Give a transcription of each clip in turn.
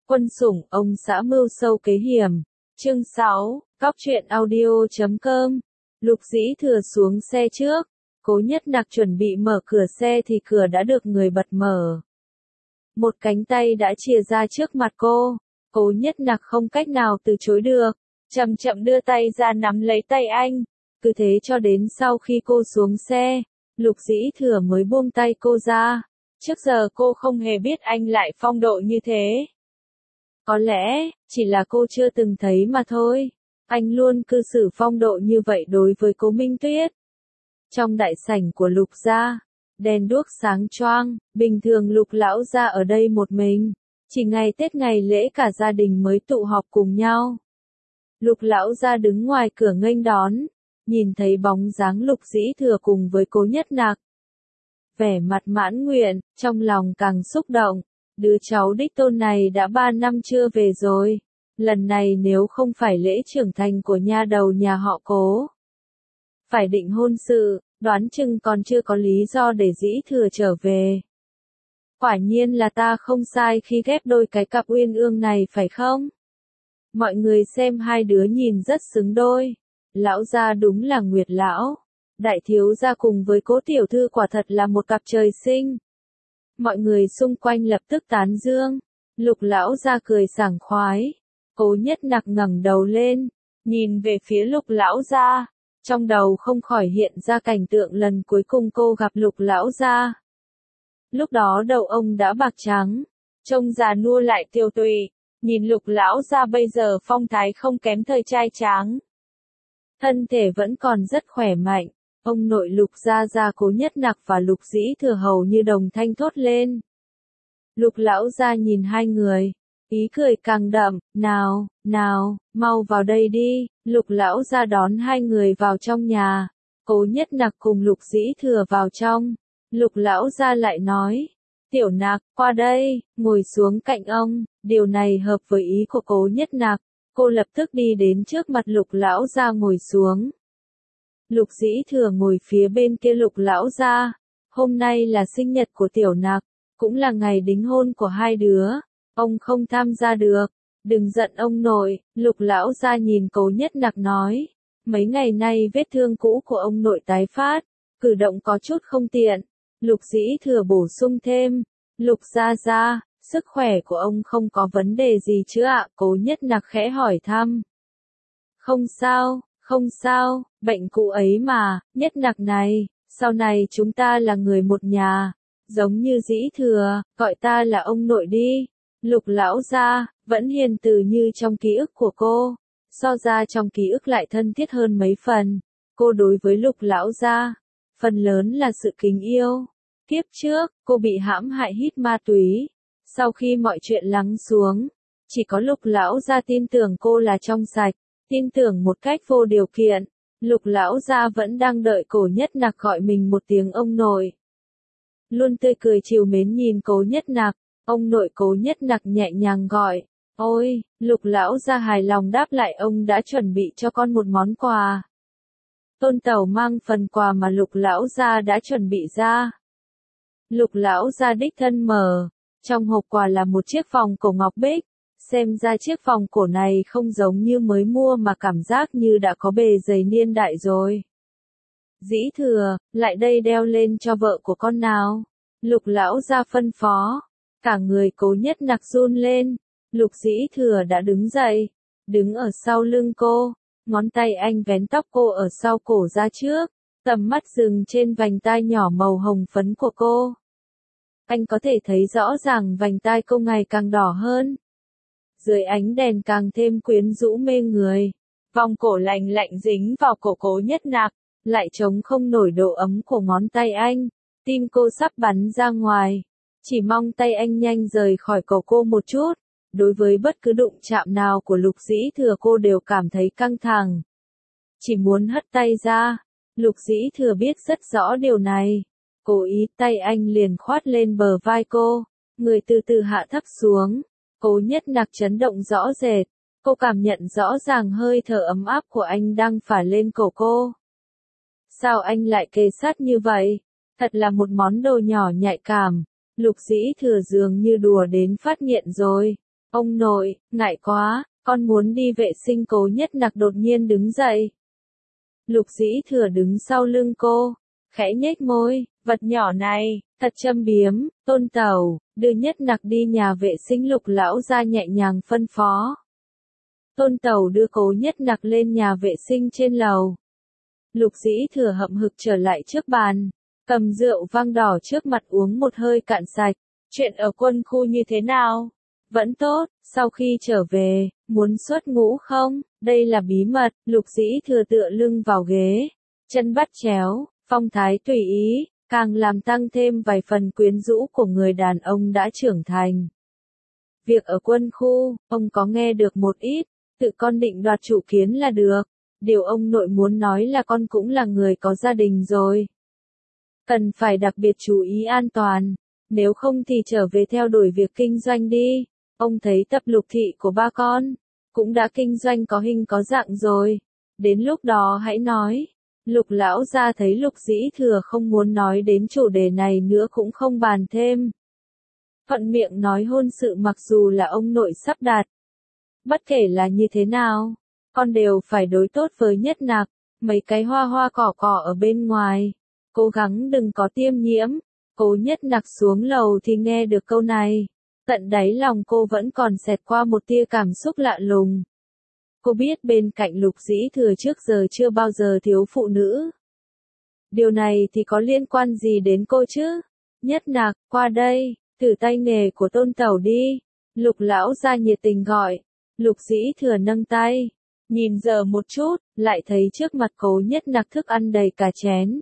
Quân sủng ông xã mưu sâu kế hiểm. Chương 6, Cóc truyện audio.com. Lục Dĩ Thừa xuống xe trước. Cố Nhất Nặc chuẩn bị mở cửa xe thì cửa đã được người bật mở. Một cánh tay đã chìa ra trước mặt cô. Cố Nhất Nặc không cách nào từ chối được. Chậm chậm đưa tay ra nắm lấy tay anh. Cứ thế cho đến sau khi cô xuống xe, Lục Dĩ Thừa mới buông tay cô ra. Trước giờ cô không hề biết anh lại phong độ như thế. Có lẽ, chỉ là cô chưa từng thấy mà thôi. Anh luôn cư xử phong độ như vậy đối với Cố Minh Tuyết. Trong đại sảnh của Lục gia, đèn đuốc sáng choang, bình thường Lục lão gia ở đây một mình. Chỉ ngày Tết ngày lễ cả gia đình mới tụ họp cùng nhau. Lục lão gia đứng ngoài cửa nghênh đón, nhìn thấy bóng dáng Lục Dĩ Thừa cùng với Cố Nhất Nặc. Vẻ mặt mãn nguyện, trong lòng càng xúc động. Đứa cháu đích tôn này đã 3 năm chưa về rồi. Lần này nếu không phải lễ trưởng thành của nha đầu nhà họ Cố, phải định hôn sự, đoán chừng còn chưa có lý do để Dĩ Thừa trở về. Quả nhiên là ta không sai khi ghép đôi cái cặp uyên ương này phải không? Mọi người xem hai đứa nhìn rất xứng đôi. Lão gia đúng là Nguyệt lão. Đại thiếu gia cùng với Cố tiểu thư quả thật là một cặp trời sinh. Mọi người xung quanh lập tức tán dương. Lục lão gia cười sảng khoái. Cố Nhất Nặc ngẩng đầu lên, nhìn về phía Lục lão gia. Trong đầu không khỏi hiện ra cảnh tượng lần cuối cùng cô gặp Lục lão gia. Lúc đó đầu ông đã bạc trắng, trông già nua lại tiêu tụy. Nhìn Lục lão gia bây giờ phong thái không kém thời trai tráng. Thân thể vẫn còn rất khỏe mạnh. Ông nội Lục gia gia Cố Nhất Nặc và Lục Dĩ Thừa hầu như đồng thanh thốt lên. Lục lão gia nhìn hai người, ý cười càng đậm, nào, mau vào đây đi. Lục lão gia đón hai người vào trong nhà. Cố Nhất Nặc cùng Lục Dĩ Thừa vào trong. Lục lão gia lại nói, Tiểu Nặc, qua đây, ngồi xuống cạnh ông. Điều này hợp với ý của Cố Nhất Nặc. Cô lập tức đi đến trước mặt Lục lão gia ngồi xuống. Lục Dĩ Thừa ngồi phía bên kia Lục lão gia. Hôm nay là sinh nhật của Tiểu Nặc, cũng là ngày đính hôn của hai đứa. Ông không tham gia được. Đừng giận ông nội. Lục lão gia nhìn Cố Nhất Nặc nói. Mấy ngày nay vết thương cũ của ông nội tái phát, cử động có chút không tiện. Lục Dĩ Thừa bổ sung thêm. Lục gia gia, sức khỏe của ông không có vấn đề gì chứ ạ? Cố Nhất Nặc khẽ hỏi thăm. Không sao, bệnh cũ ấy mà. Nhất Nặc này, sau này chúng ta là người một nhà. Giống như Dĩ Thừa, gọi ta là ông nội đi. Lục lão gia, vẫn hiền từ như trong ký ức của cô. So ra trong ký ức lại thân thiết hơn mấy phần. Cô đối với Lục lão gia, phần lớn là sự kính yêu. Kiếp trước, cô bị hãm hại hít ma túy. Sau khi mọi chuyện lắng xuống, chỉ có Lục lão gia tin tưởng cô là trong sạch, tin tưởng một cách vô điều kiện. Lục lão gia vẫn đang đợi Cố Nhất Nặc gọi mình một tiếng ông nội. Luôn tươi cười trìu mến nhìn Cố Nhất Nặc, ông nội. Cố Nhất Nặc nhẹ nhàng gọi, ôi. Lục lão gia hài lòng đáp lại, ông đã chuẩn bị cho con một món quà. Tôn tẩu mang phần quà mà Lục lão gia đã chuẩn bị ra. Lục lão gia đích thân mở. Trong hộp quà là một chiếc vòng cổ ngọc bích. Xem ra chiếc vòng cổ này không giống như mới mua mà cảm giác như đã có bề dày niên đại rồi. Dĩ Thừa, lại đây đeo lên cho vợ của con nào. Lục lão gia phân phó. Cả người Cố Nhất Nặc run lên. Lục Dĩ Thừa đã đứng dậy, đứng ở sau lưng cô. Ngón tay anh vén tóc cô ở sau cổ ra trước. Tầm mắt dừng trên vành tai nhỏ màu hồng phấn của cô. Anh có thể thấy rõ ràng vành tai cô ngày càng đỏ hơn. Dưới ánh đèn càng thêm quyến rũ mê người. Vòng cổ lạnh lạnh dính vào cổ Cố Nhất Nặc, lại chống không nổi độ ấm của ngón tay anh. Tim cô sắp bắn ra ngoài. Chỉ mong tay anh nhanh rời khỏi cổ cô một chút. Đối với bất cứ đụng chạm nào của Lục Dĩ Thừa cô đều cảm thấy căng thẳng. Chỉ muốn hất tay ra. Lục Dĩ Thừa biết rất rõ điều này. Cố ý tay anh liền khoát lên bờ vai cô. Người từ từ hạ thấp xuống. Cố Nhất Nặc chấn động rõ rệt. Cô cảm nhận rõ ràng hơi thở ấm áp của anh đang phả lên cổ cô. Sao anh lại kề sát như vậy? Thật là một món đồ nhỏ nhạy cảm. Lục Dĩ Thừa dường như đùa đến phát nghiện rồi. Ông nội, ngại quá, con muốn đi vệ sinh. Cố Nhất Nặc đột nhiên đứng dậy. Lục Dĩ Thừa đứng sau lưng cô, khẽ nhếch môi, vật nhỏ này, thật châm biếm. Tôn Tẩu, đưa Nhất Nặc đi nhà vệ sinh. Lục lão gia nhẹ nhàng phân phó. Tôn Tẩu đưa Cố Nhất Nặc lên nhà vệ sinh trên lầu. Lục Dĩ Thừa hậm hực trở lại trước bàn, cầm rượu vang đỏ trước mặt uống một hơi cạn sạch. Chuyện ở quân khu như thế nào? Vẫn tốt, sau khi trở về, muốn xuất ngũ không? Đây là bí mật. Lục Dĩ Thừa tựa lưng vào ghế, chân bắt chéo, phong thái tùy ý, càng làm tăng thêm vài phần quyến rũ của người đàn ông đã trưởng thành. Việc ở quân khu, ông có nghe được một ít, tự con định đoạt chủ kiến là được. Điều ông nội muốn nói là con cũng là người có gia đình rồi. Cần phải đặc biệt chú ý an toàn, nếu không thì trở về theo đuổi việc kinh doanh đi. Ông thấy tập Lục thị của ba con, cũng đã kinh doanh có hình có dạng rồi. Đến lúc đó hãy nói. Lục lão gia thấy Lục Dĩ Thừa không muốn nói đến chủ đề này nữa cũng không bàn thêm. Thuận miệng nói hôn sự mặc dù là ông nội sắp đặt. Bất kể là như thế nào, con đều phải đối tốt với Nhất Nặc. Mấy cái hoa hoa cỏ cỏ ở bên ngoài, cố gắng đừng có tiêm nhiễm. Cố Nhất Nặc xuống lầu thì nghe được câu này. Tận đáy lòng cô vẫn còn xẹt qua một tia cảm xúc lạ lùng. Cô biết bên cạnh Lục Dĩ Thừa trước giờ chưa bao giờ thiếu phụ nữ. Điều này thì có liên quan gì đến cô chứ? Nhất Nặc, qua đây, thử tay nghề của Tôn Tẩu đi. Lục lão gia nhiệt tình gọi. Lục Dĩ Thừa nâng tay, nhìn giờ một chút, lại thấy trước mặt Cố Nhất Nặc thức ăn đầy cả chén.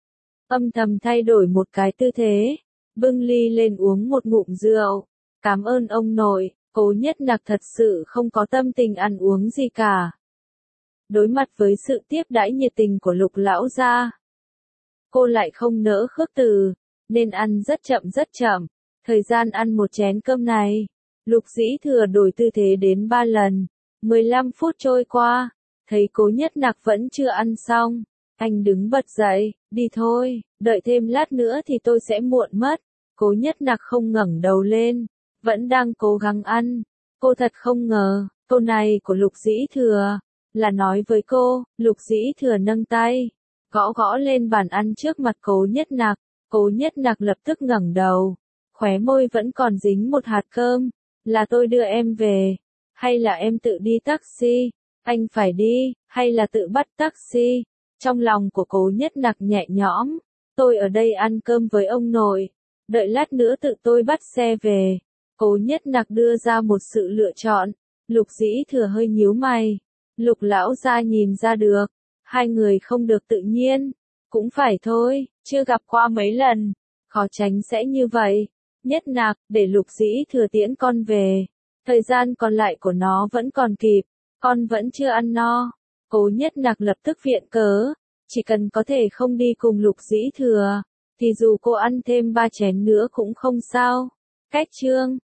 Âm thầm thay đổi một cái tư thế, bưng ly lên uống một ngụm rượu. Cảm ơn ông nội. Cố Nhất Nặc thật sự không có tâm tình ăn uống gì cả. Đối mặt với sự tiếp đãi nhiệt tình của Lục lão gia, cô lại không nỡ khước từ, nên ăn rất chậm rất chậm. Thời gian ăn một chén cơm này, Lục Dĩ Thừa đổi tư thế đến 3 lần. 15 phút trôi qua, thấy Cố Nhất Nặc vẫn chưa ăn xong, anh đứng bật dậy, đi thôi, đợi thêm lát nữa thì tôi sẽ muộn mất. Cố Nhất Nặc không ngẩng đầu lên, vẫn đang cố gắng ăn. Cô thật không ngờ, câu này của Lục Dĩ Thừa là nói với cô. Lục Dĩ Thừa nâng tay, gõ gõ lên bàn ăn trước mặt Cố Nhất Nặc. Cố Nhất Nặc lập tức ngẩng đầu, khóe môi vẫn còn dính một hạt cơm. Là tôi đưa em về, hay là em tự đi taxi? Anh phải đi, hay là tự bắt taxi? Trong lòng của Cố Nhất Nặc nhẹ nhõm. Tôi ở đây ăn cơm với ông nội, đợi lát nữa tự tôi bắt xe về. Cố Nhất Nặc đưa ra một sự lựa chọn. Lục Dĩ Thừa hơi nhíu mày. Lục lão gia nhìn ra được, hai người không được tự nhiên. Cũng phải thôi, chưa gặp qua mấy lần, khó tránh sẽ như vậy. Nhất Nặc, để Lục Dĩ Thừa tiễn con về. Thời gian còn lại của nó vẫn còn kịp, con vẫn chưa ăn no. Cố Nhất Nặc lập tức viện cớ, chỉ cần có thể không đi cùng Lục Dĩ Thừa, thì dù cô ăn thêm 3 chén nữa cũng không sao. Cách chương